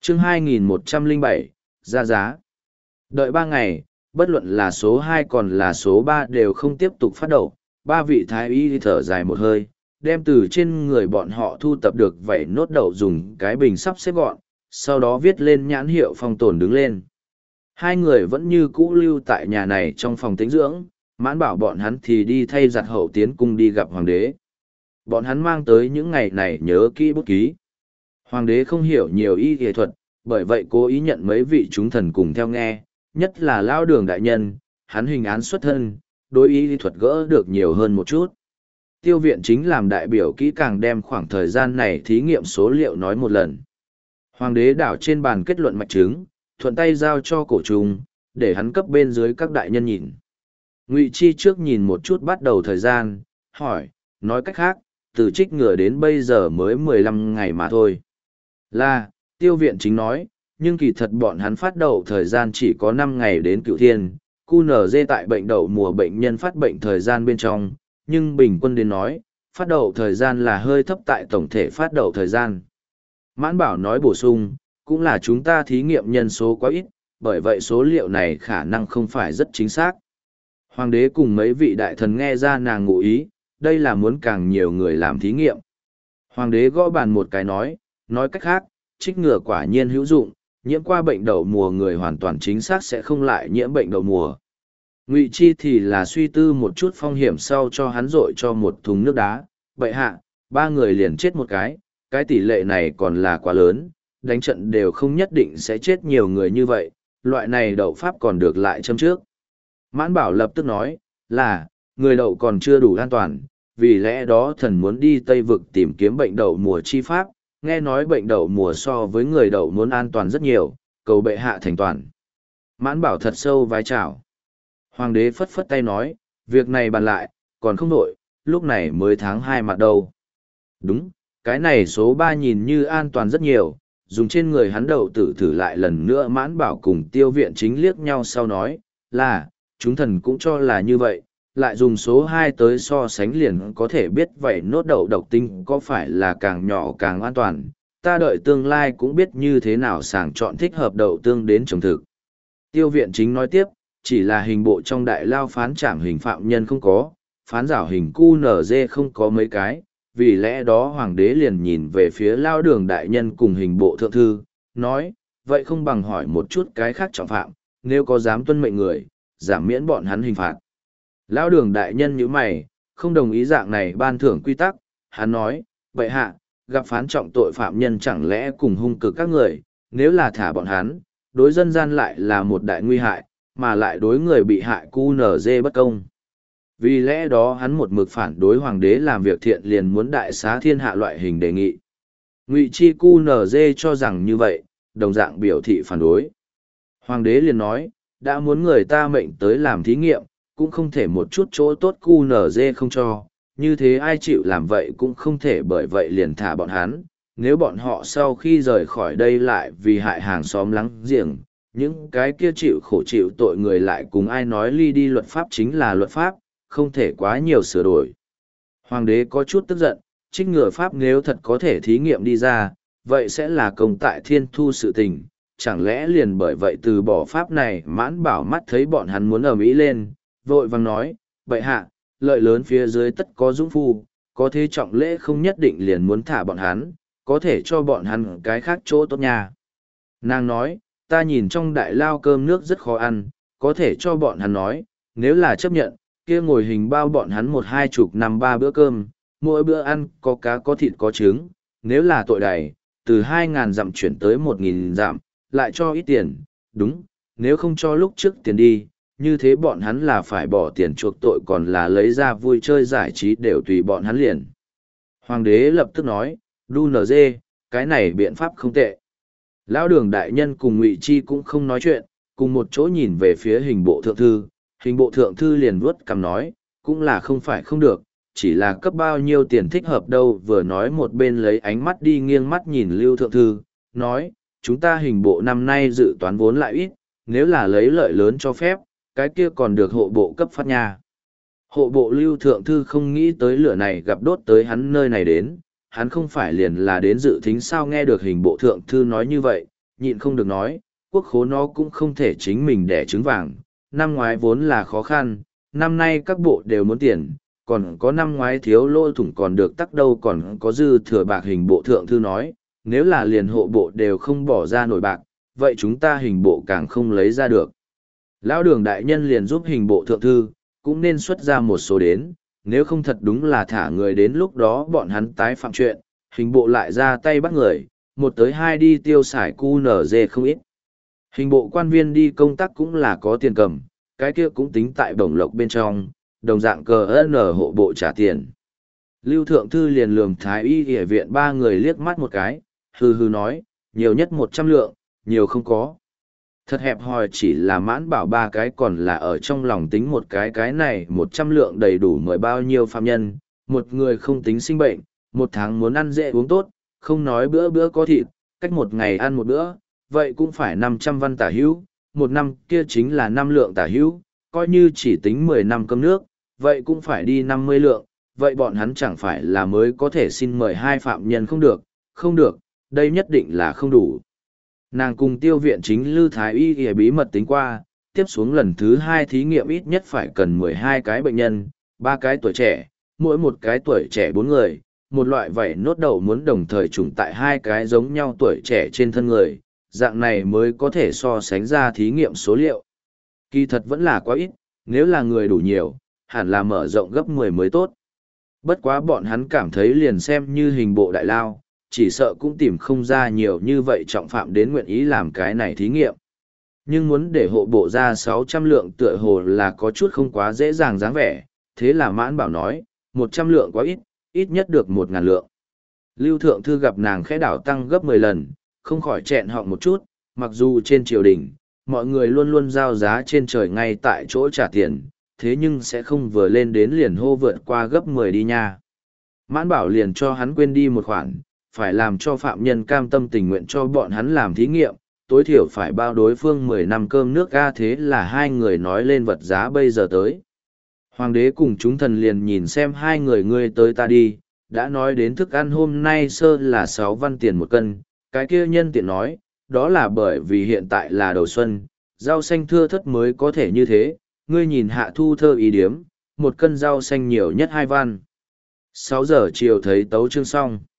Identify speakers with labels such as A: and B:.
A: chương 2107, ra giá. Đợi 3 ngày, bất luận là số 2 còn là số 3 đều không tiếp tục phát đậu, ba vị thái y thở dài một hơi, đem từ trên người bọn họ thu tập được vảy nốt đậu dùng cái bình sắp xếp gọn, sau đó viết lên nhãn hiệu phong tồn đứng lên. Hai người vẫn như cũ lưu tại nhà này trong phòng tĩnh dưỡng, Mãn Bảo bọn hắn thì đi thay giặt hậu tiến cung đi gặp hoàng đế. Bọn hắn mang tới những ngày này nhớ kỹ bút ký. Hoàng đế không hiểu nhiều y y thuật, bởi vậy cố ý nhận mấy vị chúng thần cùng theo nghe, nhất là Lão Đường đại nhân, hắn hình án xuất thân, đối y y thuật gỡ được nhiều hơn một chút. Tiêu viện chính làm đại biểu kỹ càng đem khoảng thời gian này thí nghiệm số liệu nói một lần. Hoàng đế đảo trên bàn kết luận mạch chứng, thuận tay giao cho cổ trùng, để hắn cấp bên dưới các đại nhân nhìn. Ngụy Chi trước nhìn một chút bắt đầu thời gian, hỏi, nói cách khác, từ trích ngừa đến bây giờ mới 15 ngày mà thôi. Là, tiêu viện chính nói, nhưng kỳ thật bọn hắn phát đậu thời gian chỉ có 5 ngày đến cựu thiên, QNZ tại bệnh đậu mùa bệnh nhân phát bệnh thời gian bên trong, nhưng bình quân đến nói, phát đậu thời gian là hơi thấp tại tổng thể phát đậu thời gian. Mãn Bảo nói bổ sung, cũng là chúng ta thí nghiệm nhân số quá ít, bởi vậy số liệu này khả năng không phải rất chính xác. Hoàng đế cùng mấy vị đại thần nghe ra nàng ngụ ý, đây là muốn càng nhiều người làm thí nghiệm. Hoàng đế gõ bàn một cái nói cách khác, trích ngừa quả nhiên hữu dụng, nhiễm qua bệnh đậu mùa người hoàn toàn chính xác sẽ không lại nhiễm bệnh đậu mùa. Ngụy Chi thì là suy tư một chút phong hiểm sau cho hắn rội cho một thùng nước đá, bậy hạ, 3 người liền chết một cái tỷ lệ này còn là quá lớn, đánh trận đều không nhất định sẽ chết nhiều người như vậy, loại này đậu pháp còn được lại châm trước. Mãn Bảo lập tức nói, là, người đậu còn chưa đủ an toàn, vì lẽ đó thần muốn đi Tây Vực tìm kiếm bệnh đậu mùa chi pháp, nghe nói bệnh đậu mùa so với người đậu muốn an toàn rất nhiều, cầu bệ hạ thành toàn. Mãn Bảo thật sâu vái chào. Hoàng đế phất phất tay nói, việc này bàn lại, còn không nổi, lúc này mới tháng 2 mặt đâu. Đúng, cái này số 3 nhìn như an toàn rất nhiều, dùng trên người hắn đậu tử thử lại lần nữa. Mãn Bảo cùng tiêu viện chính liếc nhau sau nói, là, chúng thần cũng cho là như vậy, lại dùng số 2 tới so sánh liền có thể biết vậy nốt đậu độc tinh có phải là càng nhỏ càng an toàn, ta đợi tương lai cũng biết như thế nào sàng chọn thích hợp đậu tương đến trồng thực. Tiêu viện chính nói tiếp, chỉ là hình bộ trong đại lao phán trảm hình phạm nhân không có, phán giảo hình QNZ không có mấy cái, vì lẽ đó hoàng đế liền nhìn về phía Lao Đường đại nhân cùng hình bộ thượng thư, nói, vậy không bằng hỏi một chút cái khác trọng phạm, nếu có dám tuân mệnh người, giảm miễn bọn hắn hình phạt. Lão Đường đại nhân như mày, không đồng ý dạng này ban thưởng quy tắc, hắn nói, vậy hạ, gặp phán trọng tội phạm nhân chẳng lẽ cùng hung cực các người, nếu là thả bọn hắn, đối dân gian lại là một đại nguy hại, mà lại đối người bị hại QNZ bất công. Vì lẽ đó hắn một mực phản đối hoàng đế làm việc thiện liền muốn đại xá thiên hạ loại hình đề nghị. Ngụy Chi QNZ cho rằng như vậy, đồng dạng biểu thị phản đối. Hoàng đế liền nói, đã muốn người ta mệnh tới làm thí nghiệm, cũng không thể một chút chỗ tốt QNZ không cho, như thế ai chịu làm vậy cũng không thể bởi vậy liền thả bọn hắn, nếu bọn họ sau khi rời khỏi đây lại vì hại hàng xóm láng giềng, những cái kia chịu khổ chịu tội người lại cùng ai nói ly đi luật pháp chính là luật pháp, không thể quá nhiều sửa đổi. Hoàng đế có chút tức giận, trích ngừa pháp nếu thật có thể thí nghiệm đi ra, vậy sẽ là công tại thiên thu sự tình, chẳng lẽ liền bởi vậy từ bỏ pháp này. Mãn Bảo mắt thấy bọn hắn muốn ầm ĩ lên, vội vàng nói, bệ hạ, lợi lớn phía dưới tất có dũng phu, có thế trọng lễ không nhất định liền muốn thả bọn hắn, có thể cho bọn hắn cái khác chỗ tốt nha. Nàng nói, ta nhìn trong đại lao cơm nước rất khó ăn, có thể cho bọn hắn nói, nếu là chấp nhận, kia ngồi hình bao bọn hắn 1-2 năm 3 bữa cơm, mỗi bữa ăn có cá có thịt có trứng, nếu là tội đầy, từ 2.000 dặm chuyển tới 1.000 dặm, lại cho ít tiền, đúng, nếu không cho lúc trước tiền đi, như thế bọn hắn là phải bỏ tiền chuộc tội còn là lấy ra vui chơi giải trí đều tùy bọn hắn liền. Hoàng đế lập tức nói, đu nở dê, cái này biện pháp không tệ. Lão Đường đại nhân cùng Ngụy Chi cũng không nói chuyện, cùng một chỗ nhìn về phía hình bộ thượng thư. Hình bộ thượng thư liền vuốt cằm nói, cũng là không phải không được, chỉ là cấp bao nhiêu tiền thích hợp đâu. Vừa nói một bên lấy ánh mắt đi nghiêng mắt nhìn Lưu thượng thư, nói, chúng ta hình bộ năm nay dự toán vốn lại ít, nếu là lấy lợi lớn cho phép, cái kia còn được hộ bộ cấp phát nha. Hộ bộ Lưu thượng thư không nghĩ tới lửa này gặp đốt tới hắn nơi này đến, hắn không phải liền là đến dự thính sao. Nghe được hình bộ thượng thư nói như vậy, nhịn không được nói, quốc khố nó cũng không thể chính mình đẻ trứng vàng, năm ngoái vốn là khó khăn, năm nay các bộ đều muốn tiền, còn có năm ngoái thiếu lỗ thủng còn được tắc đâu còn có dư thừa bạc. Hình bộ thượng thư nói, nếu là liền hộ bộ đều không bỏ ra nổi bạc, vậy chúng ta hình bộ càng không lấy ra được. Lão Đường đại nhân liền giúp hình bộ thượng thư, cũng nên xuất ra một số đến, nếu không thật đúng là thả người đến lúc đó bọn hắn tái phạm chuyện, hình bộ lại ra tay bắt người, một tới hai đi tiêu xài cu nở dê không ít. Hình bộ quan viên đi công tác cũng là có tiền cầm, cái kia cũng tính tại bổng lộc bên trong, đồng dạng cờ nở hộ bộ trả tiền. Lưu Thượng Thư liền lườm Thái Y Y viện ba người liếc mắt một cái, hư hư nói, nhiều nhất 100 lượng, nhiều không có. Thật hẹp hòi, chỉ là Mãn Bảo ba cái còn là ở trong lòng tính một cái này 100 lượng đầy đủ mời bao nhiêu phạm nhân, một người không tính sinh bệnh, một tháng muốn ăn dễ uống tốt, không nói bữa bữa có thịt, cách một ngày ăn một bữa, vậy cũng phải 500 văn tả hữu, một năm kia chính là 5 lượng tả hữu, coi như chỉ tính 10 năm cơm nước, vậy cũng phải đi 50 lượng, vậy bọn hắn chẳng phải là mới có thể xin mời hai phạm nhân không được, không được, đây nhất định là không đủ. Nàng cùng tiêu viện chính Lư Thái Y Y bí mật tính qua, tiếp xuống lần thứ 2 thí nghiệm ít nhất phải cần 12 cái bệnh nhân, 3 cái tuổi trẻ, mỗi một cái tuổi trẻ 4 người, một loại vảy nốt đầu muốn đồng thời trùng tại hai cái giống nhau tuổi trẻ trên thân người, dạng này mới có thể so sánh ra thí nghiệm số liệu. Kỳ thật vẫn là quá ít, nếu là người đủ nhiều, hẳn là mở rộng gấp 10 mới tốt. Bất quá bọn hắn cảm thấy liền xem như hình bộ đại lao, chỉ sợ cũng tìm không ra nhiều như vậy trọng phạm đến nguyện ý làm cái này thí nghiệm. Nhưng muốn để hộ bộ ra 600 lượng tựa hồ là có chút không quá dễ dàng dáng vẻ, thế là Mãn Bảo nói, 100 lượng quá ít, ít nhất được 1.000 lượng. Lưu Thượng Thư gặp nàng khẽ đảo tăng gấp 10 lần, không khỏi chẹn họng một chút, mặc dù trên triều đình, mọi người luôn luôn giao giá trên trời ngay tại chỗ trả tiền, thế nhưng sẽ không vừa lên đến liền hô vượt qua gấp 10 đi nha. Mãn Bảo liền cho hắn quên đi một khoản, phải làm cho phạm nhân cam tâm tình nguyện cho bọn hắn làm thí nghiệm, tối thiểu phải bao đối phương 10 năm cơm nước ga, thế là hai người nói lên vật giá bây giờ tới. Hoàng đế cùng chúng thần liền nhìn xem hai người ngươi tới ta đi, đã nói đến thức ăn hôm nay sơ là 6 văn tiền một cân, cái kia nhân tiện nói, đó là bởi vì hiện tại là đầu xuân, rau xanh thưa thất mới có thể như thế, ngươi nhìn Hạ Thu Thơ ý điếm, một cân rau xanh nhiều nhất 2 văn. 6 giờ chiều thấy tấu chương xong.